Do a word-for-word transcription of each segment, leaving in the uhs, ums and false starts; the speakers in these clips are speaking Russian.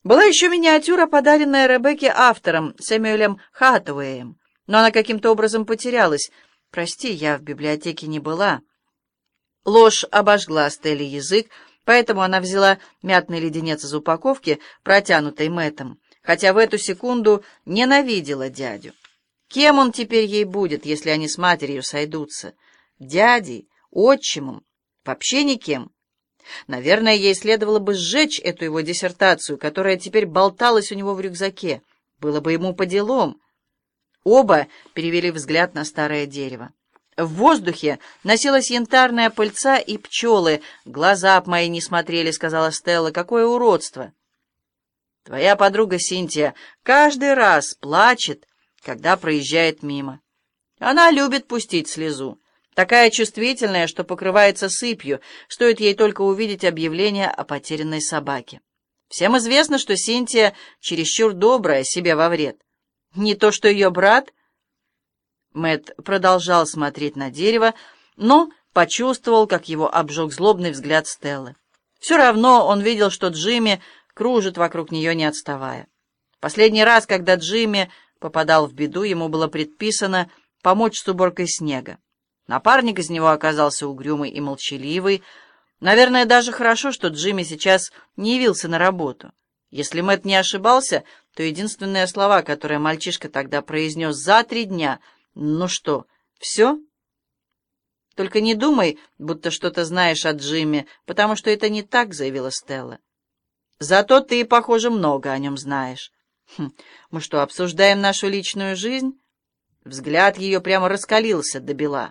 Была еще миниатюра, подаренная Ребекке автором, Сэмюэлем Хатуэем, но она каким-то образом потерялась. «Прости, я в библиотеке не была». Ложь обожгла Стелле язык, поэтому она взяла мятный леденец из упаковки, протянутой Мэттом, хотя в эту секунду ненавидела дядю. Кем он теперь ей будет, если они с матерью сойдутся? Дядей? Отчимом? Вообще никем? Наверное, ей следовало бы сжечь эту его диссертацию, которая теперь болталась у него в рюкзаке. Было бы ему по делам. Оба перевели взгляд на старое дерево. В воздухе носилась янтарная пыльца и пчелы. «Глаза б мои не смотрели», — сказала Стелла. «Какое уродство!» «Твоя подруга Синтия каждый раз плачет, когда проезжает мимо. Она любит пустить слезу. Такая чувствительная, что покрывается сыпью, стоит ей только увидеть объявление о потерянной собаке. Всем известно, что Синтия чересчур добрая, себе во вред. Не то что ее брат». Мэтт продолжал смотреть на дерево, но почувствовал, как его обжег злобный взгляд Стеллы. Все равно он видел, что Джимми кружит вокруг нее, не отставая. Последний раз, когда Джимми попадал в беду, ему было предписано помочь с уборкой снега. Напарник из него оказался угрюмый и молчаливый. Наверное, даже хорошо, что Джимми сейчас не явился на работу. Если Мэтт не ошибался, то единственные слова, которые мальчишка тогда произнес за три дня: «Ну что, все?» «Только не думай, будто что-то знаешь о Джимми, потому что это не так», — заявила Стелла. «Зато ты, похоже, много о нем знаешь». «Хм, мы что, обсуждаем нашу личную жизнь?» Взгляд ее прямо раскалился до бела.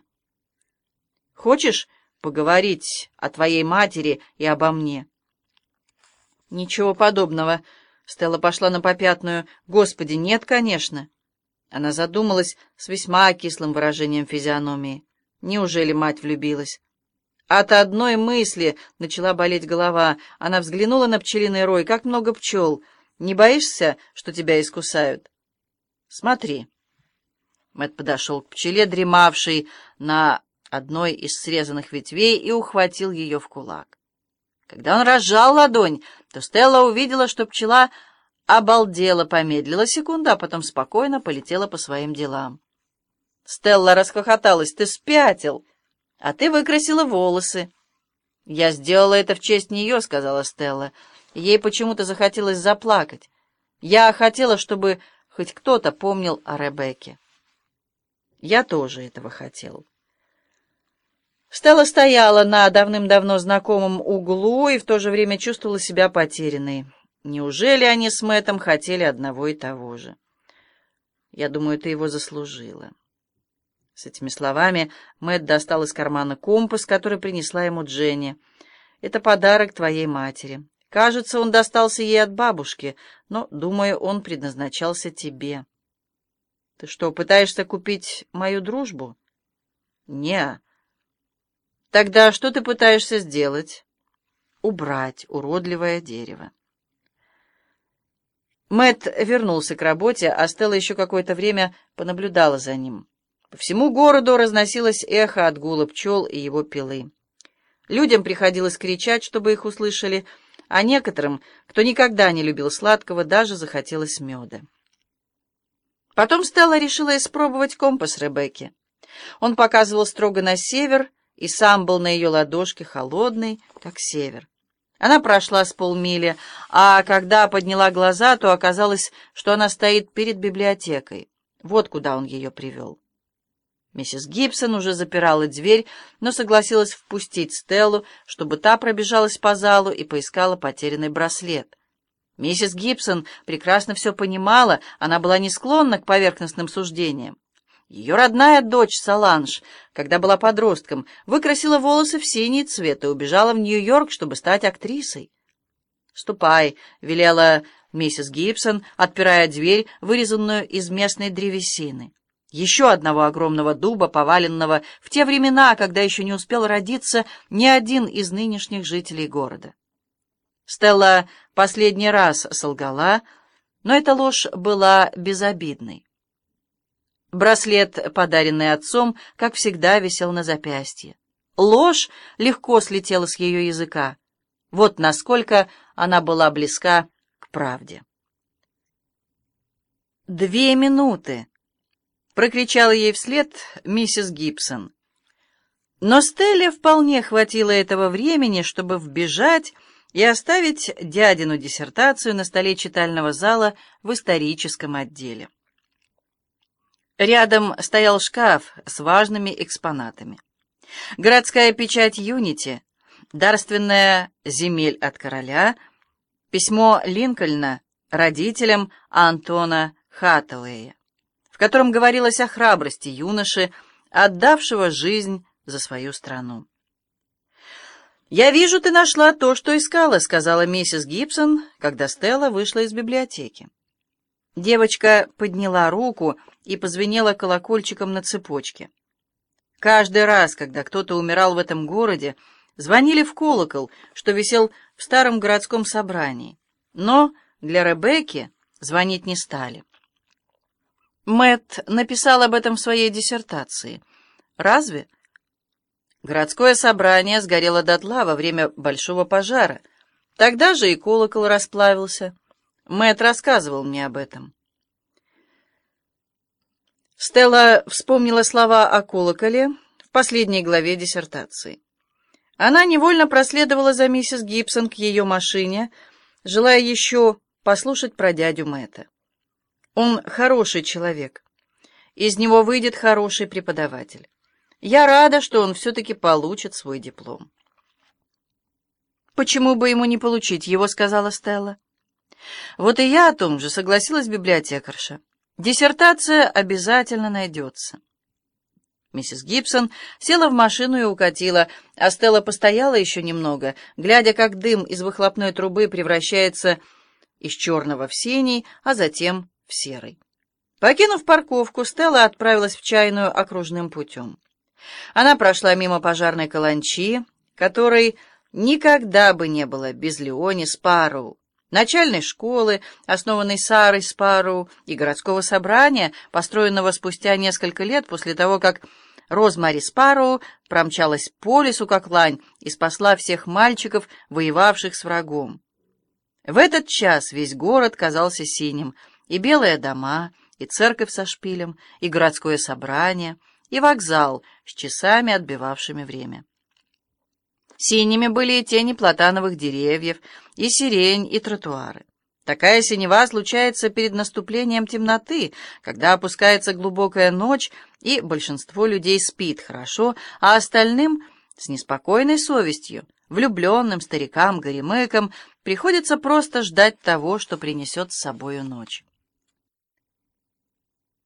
«Хочешь поговорить о твоей матери и обо мне?» «Ничего подобного». Стелла пошла на попятную. «Господи, нет, конечно». Она задумалась с весьма кислым выражением физиономии. Неужели мать влюбилась? От одной мысли начала болеть голова. Она взглянула на пчелиный рой. Как много пчел! Не боишься, что тебя искусают? Смотри. Мэтт подошел к пчеле, дремавшей на одной из срезанных ветвей, и ухватил ее в кулак. Когда он разжал ладонь, то Стелла увидела, что пчела обалдела, помедлила секунду, а потом спокойно полетела по своим делам. Стелла расхохоталась. «Ты спятил! А ты выкрасила волосы!» «Я сделала это в честь нее», — сказала Стелла. Ей почему-то захотелось заплакать. «Я хотела, чтобы хоть кто-то помнил о Ребекке». «Я тоже этого хотел». Стелла стояла на давным-давно знакомом углу и в то же время чувствовала себя потерянной. Неужели они с Мэттом хотели одного и того же? «Я думаю, ты его заслужила». С этими словами Мэтт достал из кармана компас, который принесла ему Дженни. «Это подарок твоей матери. Кажется, он достался ей от бабушки, но, думаю, он предназначался тебе». «Ты что, пытаешься купить мою дружбу?» «Не». «Тогда что ты пытаешься сделать?» «Убрать уродливое дерево». Мэтт вернулся к работе, а Стелла еще какое-то время понаблюдала за ним. По всему городу разносилось эхо от гула пчел и его пилы. Людям приходилось кричать, чтобы их услышали, а некоторым, кто никогда не любил сладкого, даже захотелось меда. Потом Стелла решила испробовать компас Ребекки. Он показывал строго на север, и сам был на ее ладошке холодный, как север. Она прошла с полмили, а когда подняла глаза, то оказалось, что она стоит перед библиотекой. Вот куда он ее привел. Миссис Гибсон уже запирала дверь, но согласилась впустить Стеллу, чтобы та пробежалась по залу и поискала потерянный браслет. Миссис Гибсон прекрасно все понимала, она была не склонна к поверхностным суждениям. Ее родная дочь Соланж, когда была подростком, выкрасила волосы в синий цвет и убежала в Нью-Йорк, чтобы стать актрисой. «Ступай», — велела миссис Гибсон, отпирая дверь, вырезанную из местной древесины. Еще одного огромного дуба, поваленного в те времена, когда еще не успел родиться ни один из нынешних жителей города. Стелла последний раз солгала, но эта ложь была безобидной. Браслет, подаренный отцом, как всегда, висел на запястье. Ложь легко слетела с ее языка. Вот насколько она была близка к правде. «Две минуты!» — прокричала ей вслед миссис Гибсон. Но Стелле вполне хватило этого времени, чтобы вбежать и оставить дядину диссертацию на столе читального зала в историческом отделе. Рядом стоял шкаф с важными экспонатами. Городская печать Юнити, дарственная земель от короля, письмо Линкольна родителям Антона Хаттауэя, в котором говорилось о храбрости юноши, отдавшего жизнь за свою страну. «Я вижу, ты нашла то, что искала», — сказала миссис Гибсон, когда Стелла вышла из библиотеки. Девочка подняла руку и позвенела колокольчиком на цепочке. Каждый раз, когда кто-то умирал в этом городе, звонили в колокол, что висел в старом городском собрании. Но для Ребекки звонить не стали. Мэтт написал об этом в своей диссертации. Разве? Городское собрание сгорело дотла во время большого пожара. Тогда же и колокол расплавился. Мэтт рассказывал мне об этом. Стелла вспомнила слова о колоколе в последней главе диссертации. Она невольно проследовала за миссис Гибсон к ее машине, желая еще послушать про дядю Мэтта. Он хороший человек. Из него выйдет хороший преподаватель. Я рада, что он все-таки получит свой диплом. «Почему бы ему не получить его?» — сказала Стелла. «Вот и я о том же», — согласилась библиотекарша. «Диссертация обязательно найдется». Миссис Гибсон села в машину и укатила, а Стелла постояла еще немного, глядя, как дым из выхлопной трубы превращается из черного в синий, а затем в серый. Покинув парковку, Стелла отправилась в чайную окружным путем. Она прошла мимо пожарной каланчи, которой никогда бы не было без Леони Спарроу, начальной школы, основанной Сарой Спарроу, и городского собрания, построенного спустя несколько лет после того, как Розмари Спарроу промчалась по лесу, как лань, и спасла всех мальчиков, воевавших с врагом. В этот час весь город казался синим, и белые дома, и церковь со шпилем, и городское собрание, и вокзал с часами, отбивавшими время. Синими были и тени платановых деревьев, и сирень, и тротуары. Такая синева случается перед наступлением темноты, когда опускается глубокая ночь, и большинство людей спит хорошо, а остальным с неспокойной совестью, влюбленным старикам, горемыкам, приходится просто ждать того, что принесет с собою ночь.